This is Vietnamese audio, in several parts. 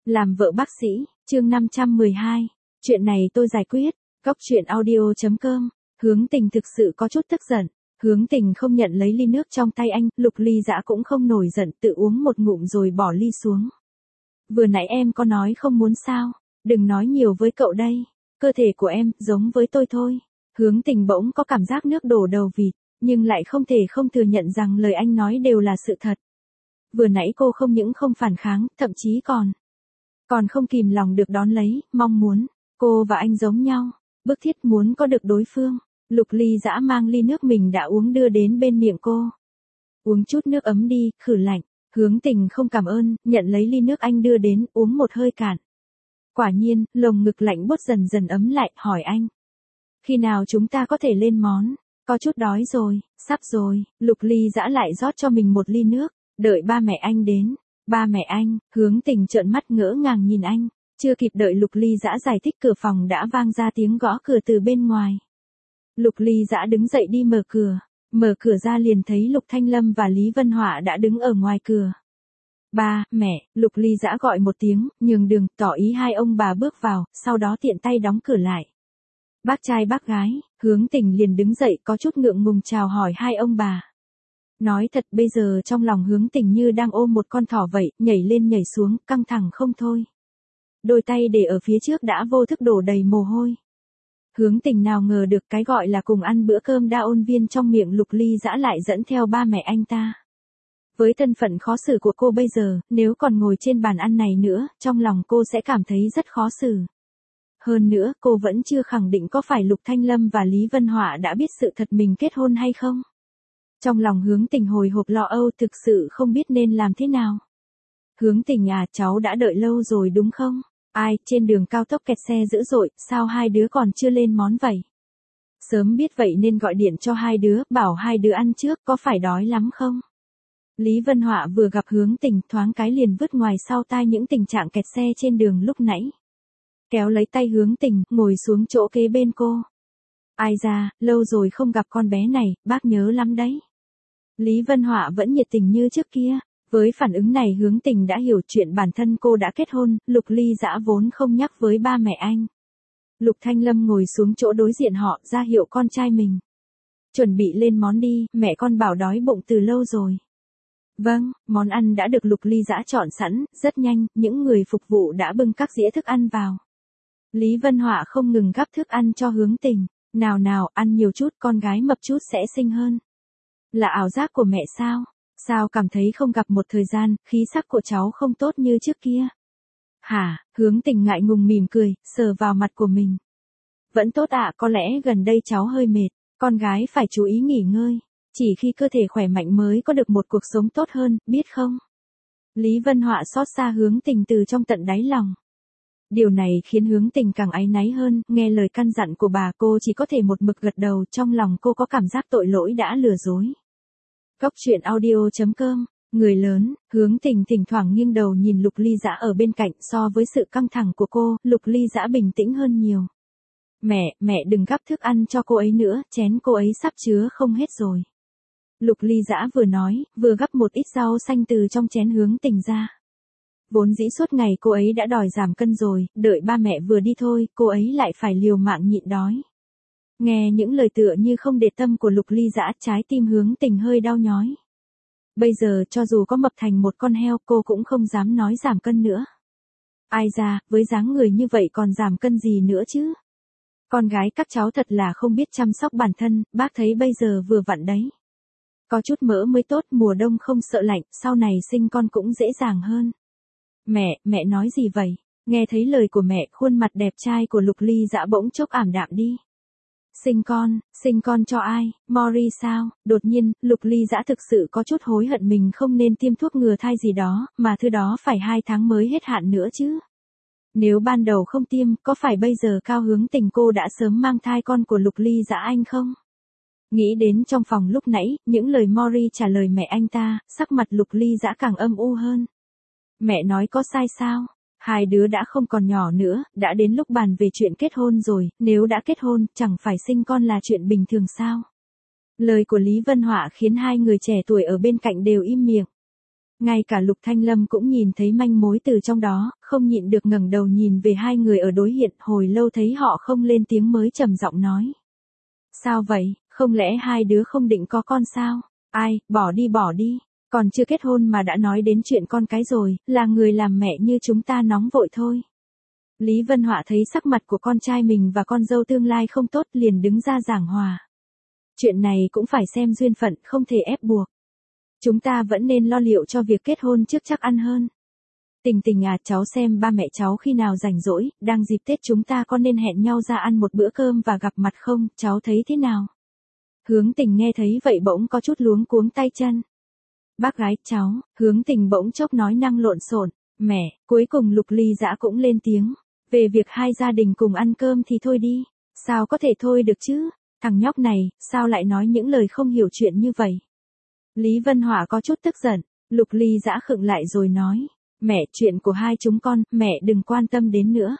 Làm vợ bác sĩ, chương 512. Chuyện này tôi giải quyết. Góc truyện audio.com. Hướng Tình thực sự có chút tức giận. Hướng Tình không nhận lấy ly nước trong tay anh, Lục Ly Dã cũng không nổi giận, tự uống một ngụm rồi bỏ ly xuống. Vừa nãy em có nói không muốn sao? Đừng nói nhiều với cậu đây. Cơ thể của em giống với tôi thôi. Hướng Tình bỗng có cảm giác nước đổ đầu vịt, nhưng lại không thể không thừa nhận rằng lời anh nói đều là sự thật. Vừa nãy cô không những không phản kháng, thậm chí còn không kìm lòng được đón lấy, mong muốn. Cô và anh giống nhau, bức thiết muốn có được đối phương. Lục Ly Dã mang ly nước mình đã uống đưa đến bên miệng cô. Uống chút nước ấm đi, khử lạnh. Hướng Tình không cảm ơn, nhận lấy ly nước anh đưa đến, uống một hơi cạn. Quả nhiên, lồng ngực lạnh buốt dần dần ấm lại, hỏi anh. Khi nào chúng ta có thể lên món? Có chút đói rồi, sắp rồi. Lục Ly Dã lại rót cho mình một ly nước, đợi ba mẹ anh đến. Ba mẹ anh? Hướng Tình trợn mắt ngỡ ngàng nhìn anh. Chưa kịp đợi Lục Ly Dã giải thích, cửa phòng đã vang ra tiếng gõ cửa từ bên ngoài. Lục Ly Dã đứng dậy đi mở cửa ra liền thấy Lục Thanh Lâm và Lý Vân Họa đã đứng ở ngoài cửa. Ba, mẹ, Lục Ly Dã gọi một tiếng, nhường đường, tỏ ý hai ông bà bước vào, sau đó tiện tay đóng cửa lại. Bác trai bác gái, Hướng Tình liền đứng dậy có chút ngượng ngùng chào hỏi hai ông bà. Nói thật bây giờ trong lòng Hướng Tình như đang ôm một con thỏ vậy, nhảy lên nhảy xuống, căng thẳng không thôi. Đôi tay để ở phía trước đã vô thức đổ đầy mồ hôi. Hướng Tình nào ngờ được cái gọi là cùng ăn bữa cơm đa ôn viên trong miệng Lục Ly Dã lại dẫn theo ba mẹ anh ta. Với thân phận khó xử của cô bây giờ, nếu còn ngồi trên bàn ăn này nữa, trong lòng cô sẽ cảm thấy rất khó xử. Hơn nữa, cô vẫn chưa khẳng định có phải Lục Thanh Lâm và Lý Vân Họa đã biết sự thật mình kết hôn hay không. Trong lòng Hướng Tình hồi hộp lo âu, thực sự không biết nên làm thế nào. Hướng Tình à, cháu đã đợi lâu rồi đúng không? Ai, trên đường cao tốc kẹt xe dữ dội, sao hai đứa còn chưa lên món vậy? Sớm biết vậy nên gọi điện cho hai đứa, bảo hai đứa ăn trước, có phải đói lắm không? Lý Vân Họa vừa gặp Hướng Tình, thoáng cái liền vứt ngoài sau tai những tình trạng kẹt xe trên đường lúc nãy. Kéo lấy tay Hướng Tình, ngồi xuống chỗ kế bên cô. Ai ra, lâu rồi không gặp con bé này, bác nhớ lắm đấy. Lý Vân Họa vẫn nhiệt tình như trước kia. Với phản ứng này Hướng Tình đã hiểu chuyện bản thân cô đã kết hôn, Lục Ly Dã vốn không nhắc với ba mẹ anh. Lục Thanh Lâm ngồi xuống chỗ đối diện họ, ra hiệu con trai mình. Chuẩn bị lên món đi, mẹ con bảo đói bụng từ lâu rồi. Vâng, món ăn đã được Lục Ly Dã chọn sẵn, rất nhanh, những người phục vụ đã bưng các dĩa thức ăn vào. Lý Vân Họa không ngừng gắp thức ăn cho Hướng Tình. Nào nào, ăn nhiều chút, con gái mập chút sẽ xinh hơn. Là ảo giác của mẹ sao? Sao cảm thấy không gặp một thời gian, khí sắc của cháu không tốt như trước kia? Hả? Hướng Tình ngại ngùng mỉm cười, sờ vào mặt của mình. Vẫn tốt ạ, có lẽ gần đây cháu hơi mệt, con gái phải chú ý nghỉ ngơi. Chỉ khi cơ thể khỏe mạnh mới có được một cuộc sống tốt hơn, biết không? Lý Vân Họa xót xa Hướng Tình từ trong tận đáy lòng. Điều này khiến Hướng Tình càng áy náy hơn, nghe lời căn dặn của bà cô chỉ có thể một mực gật đầu, trong lòng cô có cảm giác tội lỗi đã lừa dối. Góc truyện audio.com. Người lớn, Hướng Tình thỉnh thoảng nghiêng đầu nhìn Lục Ly Dã ở bên cạnh, so với sự căng thẳng của cô, Lục Ly Dã bình tĩnh hơn nhiều. Mẹ đừng gắp thức ăn cho cô ấy nữa, chén cô ấy sắp chứa không hết rồi. Lục Ly Dã vừa nói, vừa gắp một ít rau xanh từ trong chén Hướng Tình ra. Vốn dĩ suốt ngày cô ấy đã đòi giảm cân rồi, đợi ba mẹ vừa đi thôi, cô ấy lại phải liều mạng nhịn đói. Nghe những lời tựa như không để tâm của Lục Ly Dã, trái tim Hướng Tình hơi đau nhói. Bây giờ cho dù có mập thành một con heo cô cũng không dám nói giảm cân nữa. Ai ra, với dáng người như vậy còn giảm cân gì nữa chứ? Con gái các cháu thật là không biết chăm sóc bản thân, bác thấy bây giờ vừa vặn đấy. Có chút mỡ mới tốt, mùa đông không sợ lạnh, sau này sinh con cũng dễ dàng hơn. Mẹ nói gì vậy? Nghe thấy lời của mẹ, khuôn mặt đẹp trai của Lục Ly Dã bỗng chốc ảm đạm đi. Sinh con cho ai? Mori sao? Đột nhiên, Lục Ly Dã thực sự có chút hối hận mình không nên tiêm thuốc ngừa thai gì đó, mà thứ đó phải 2 tháng mới hết hạn nữa chứ. Nếu ban đầu không tiêm, có phải bây giờ Cao Hướng Tình cô đã sớm mang thai con của Lục Ly Dã anh không? Nghĩ đến trong phòng lúc nãy, những lời Mori trả lời mẹ anh ta, sắc mặt Lục Ly Dã càng âm u hơn. Mẹ nói có sai sao? Hai đứa đã không còn nhỏ nữa, đã đến lúc bàn về chuyện kết hôn rồi, nếu đã kết hôn, chẳng phải sinh con là chuyện bình thường sao? Lời của Lý Vân Họa khiến hai người trẻ tuổi ở bên cạnh đều im miệng. Ngay cả Lục Thanh Lâm cũng nhìn thấy manh mối từ trong đó, không nhịn được ngẩng đầu nhìn về hai người ở đối diện, hồi lâu thấy họ không lên tiếng mới trầm giọng nói. Sao vậy, không lẽ hai đứa không định có con sao? Ai, bỏ đi, còn chưa kết hôn mà đã nói đến chuyện con cái rồi, là người làm mẹ như chúng ta nóng vội thôi. Lý Vân Họa thấy sắc mặt của con trai mình và con dâu tương lai không tốt liền đứng ra giảng hòa. Chuyện này cũng phải xem duyên phận, không thể ép buộc. Chúng ta vẫn nên lo liệu cho việc kết hôn trước chắc ăn hơn. Tình Tình à, cháu xem ba mẹ cháu khi nào rảnh rỗi, đang dịp Tết chúng ta có nên hẹn nhau ra ăn một bữa cơm và gặp mặt không, cháu thấy thế nào? Hướng Tình nghe thấy vậy bỗng có chút luống cuống tay chân. Bác gái, cháu, Hướng Tình bỗng chốc nói năng lộn xộn. Mẹ, cuối cùng Lục Ly Dã cũng lên tiếng. Về việc hai gia đình cùng ăn cơm thì thôi đi. Sao có thể thôi được chứ? Thằng nhóc này, sao lại nói những lời không hiểu chuyện như vậy? Lý Vân Họa có chút tức giận. Lục Ly Dã khựng lại rồi nói. Mẹ, chuyện của hai chúng con, mẹ đừng quan tâm đến nữa.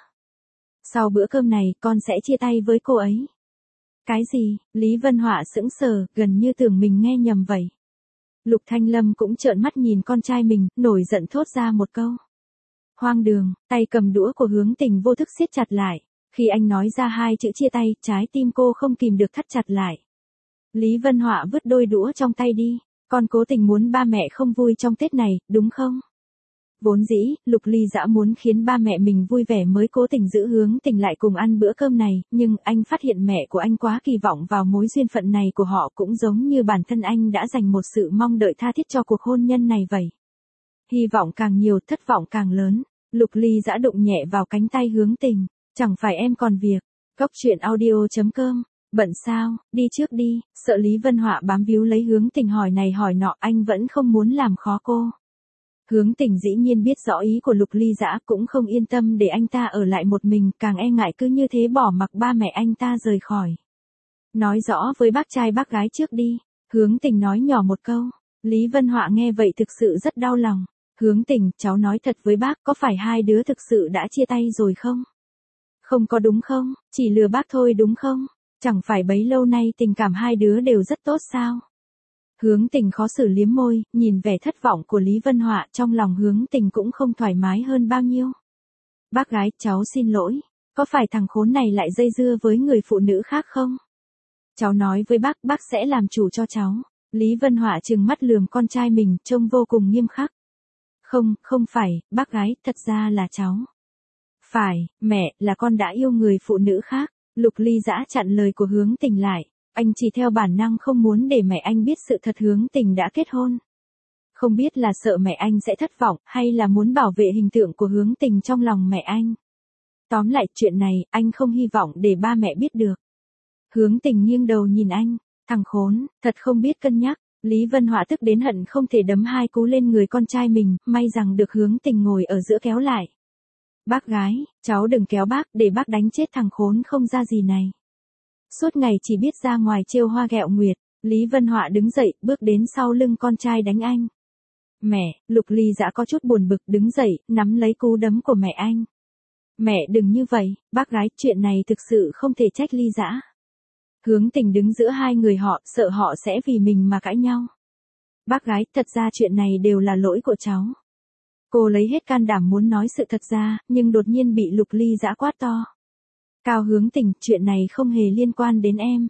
Sau bữa cơm này, con sẽ chia tay với cô ấy. Cái gì? Lý Vân Họa sững sờ, gần như tưởng mình nghe nhầm vậy. Lục Thanh Lâm cũng trợn mắt nhìn con trai mình, nổi giận thốt ra một câu. Hoang đường, tay cầm đũa của Hướng Tình vô thức siết chặt lại. Khi anh nói ra hai chữ chia tay, trái tim cô không kìm được thắt chặt lại. Lý Vân Họa vứt đôi đũa trong tay đi. Con cố tình muốn ba mẹ không vui trong Tết này, đúng không? Vốn dĩ, Lục Ly Dã muốn khiến ba mẹ mình vui vẻ mới cố tình giữ Hướng Tình lại cùng ăn bữa cơm này, nhưng anh phát hiện mẹ của anh quá kỳ vọng vào mối duyên phận này của họ cũng giống như bản thân anh đã dành một sự mong đợi tha thiết cho cuộc hôn nhân này vậy. Hy vọng càng nhiều, thất vọng càng lớn. Lục Ly Dã đụng nhẹ vào cánh tay Hướng Tình. Chẳng phải em còn việc. Góc truyện audio.com. Bận sao, đi trước đi, sợ Lý Vân Họa bám víu lấy Hướng Tình hỏi này hỏi nọ, anh vẫn không muốn làm khó cô. Hướng Tình dĩ nhiên biết rõ ý của Lục Ly Dã, cũng không yên tâm để anh ta ở lại một mình, càng e ngại cứ như thế bỏ mặc ba mẹ anh ta rời khỏi. Nói rõ với bác trai bác gái trước đi. Hướng Tình nói nhỏ một câu. Lý Vân Họa nghe vậy thực sự rất đau lòng. Hướng Tình, cháu nói thật với bác, có phải hai đứa thực sự đã chia tay rồi không? Không có đúng không, chỉ lừa bác thôi đúng không? Chẳng phải bấy lâu nay tình cảm hai đứa đều rất tốt sao? Hướng Tình khó xử liếm môi, nhìn vẻ thất vọng của Lý Vân Họa, trong lòng Hướng Tình cũng không thoải mái hơn bao nhiêu. Bác gái, cháu xin lỗi, có phải thằng khốn này lại dây dưa với người phụ nữ khác không? Cháu nói với bác sẽ làm chủ cho cháu. Lý Vân Họa trừng mắt lườm con trai mình, trông vô cùng nghiêm khắc. Không phải, bác gái, thật ra là cháu. Phải, mẹ, là con đã yêu người phụ nữ khác. Lục Ly Dã chặn lời của Hướng Tình lại. Anh chỉ theo bản năng không muốn để mẹ anh biết sự thật Hướng Tình đã kết hôn. Không biết là sợ mẹ anh sẽ thất vọng, hay là muốn bảo vệ hình tượng của Hướng Tình trong lòng mẹ anh. Tóm lại, chuyện này, anh không hy vọng để ba mẹ biết được. Hướng Tình nghiêng đầu nhìn anh. Thằng khốn, thật không biết cân nhắc. Lý Vân Họa tức đến hận không thể đấm hai cú lên người con trai mình, may rằng được Hướng Tình ngồi ở giữa kéo lại. Bác gái, cháu đừng kéo bác, để bác đánh chết thằng khốn không ra gì này. Suốt ngày chỉ biết ra ngoài trêu hoa ghẹo nguyệt. Lý Vân Họa đứng dậy, bước đến sau lưng con trai đánh anh. Mẹ, Lục Ly Dã có chút buồn bực đứng dậy, nắm lấy cú đấm của mẹ anh. Mẹ đừng như vậy, bác gái, chuyện này thực sự không thể trách Ly Dã. Hướng Tình đứng giữa hai người họ, sợ họ sẽ vì mình mà cãi nhau. Bác gái, thật ra chuyện này đều là lỗi của cháu. Cô lấy hết can đảm muốn nói sự thật ra, nhưng đột nhiên bị Lục Ly Dã quát to. Cao Hướng Tình, chuyện này không hề liên quan đến em.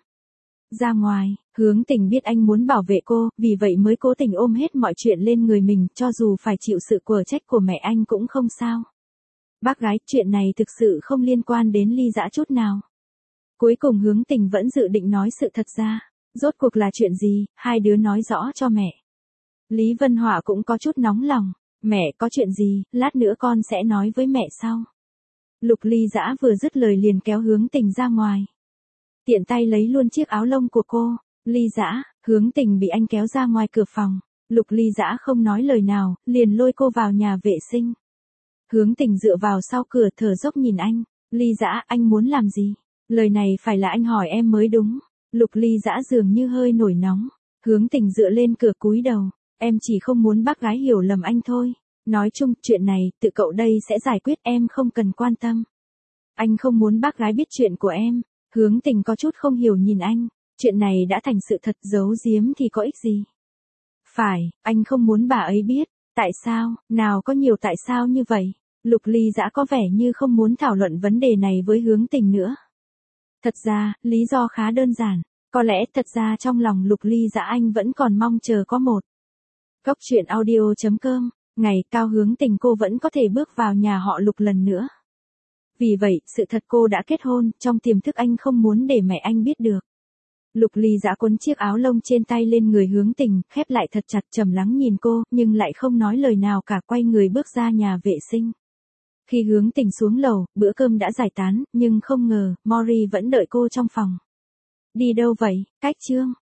Ra ngoài, Hướng Tình biết anh muốn bảo vệ cô, vì vậy mới cố tình ôm hết mọi chuyện lên người mình, cho dù phải chịu sự quở trách của mẹ anh cũng không sao. Bác gái, chuyện này thực sự không liên quan đến Ly Dã chút nào. Cuối cùng Hướng Tình vẫn dự định nói sự thật ra. Rốt cuộc là chuyện gì, hai đứa nói rõ cho mẹ. Lý Vân Họa cũng có chút nóng lòng. Mẹ, có chuyện gì, lát nữa con sẽ nói với mẹ sau. Lục Ly Dã vừa dứt lời liền kéo Hướng Tình ra ngoài. Tiện tay lấy luôn chiếc áo lông của cô. Ly Dã, Hướng Tình bị anh kéo ra ngoài cửa phòng. Lục Ly Dã không nói lời nào, liền lôi cô vào nhà vệ sinh. Hướng Tình dựa vào sau cửa thở dốc nhìn anh. Ly Dã, anh muốn làm gì? Lời này phải là anh hỏi em mới đúng. Lục Ly Dã dường như hơi nổi nóng. Hướng Tình dựa lên cửa cúi đầu. Em chỉ không muốn bác gái hiểu lầm anh thôi. Nói chung, chuyện này, tự cậu đây sẽ giải quyết, em không cần quan tâm. Anh không muốn bác gái biết chuyện của em. Hướng Tình có chút không hiểu nhìn anh. Chuyện này đã thành sự thật, giấu giếm thì có ích gì. Phải, anh không muốn bà ấy biết. Tại sao, nào có nhiều tại sao như vậy? Lục ly dã có vẻ như không muốn thảo luận vấn đề này với Hướng Tình nữa. Thật ra, lý do khá đơn giản. Có lẽ thật ra trong lòng Lục ly dã anh vẫn còn mong chờ có một góc chuyện audio.com, ngày Cao Hướng Tình cô vẫn có thể bước vào nhà họ Lục lần nữa. Vì vậy, sự thật cô đã kết hôn, trong tiềm thức anh không muốn để mẹ anh biết được. Lục ly dã quấn chiếc áo lông trên tay lên người Hướng Tình, khép lại thật chặt, trầm lắng nhìn cô, nhưng lại không nói lời nào cả, quay người bước ra nhà vệ sinh. Khi Hướng Tình xuống lầu, bữa cơm đã giải tán, nhưng không ngờ, Mori vẫn đợi cô trong phòng. Đi đâu vậy, Cách Trương?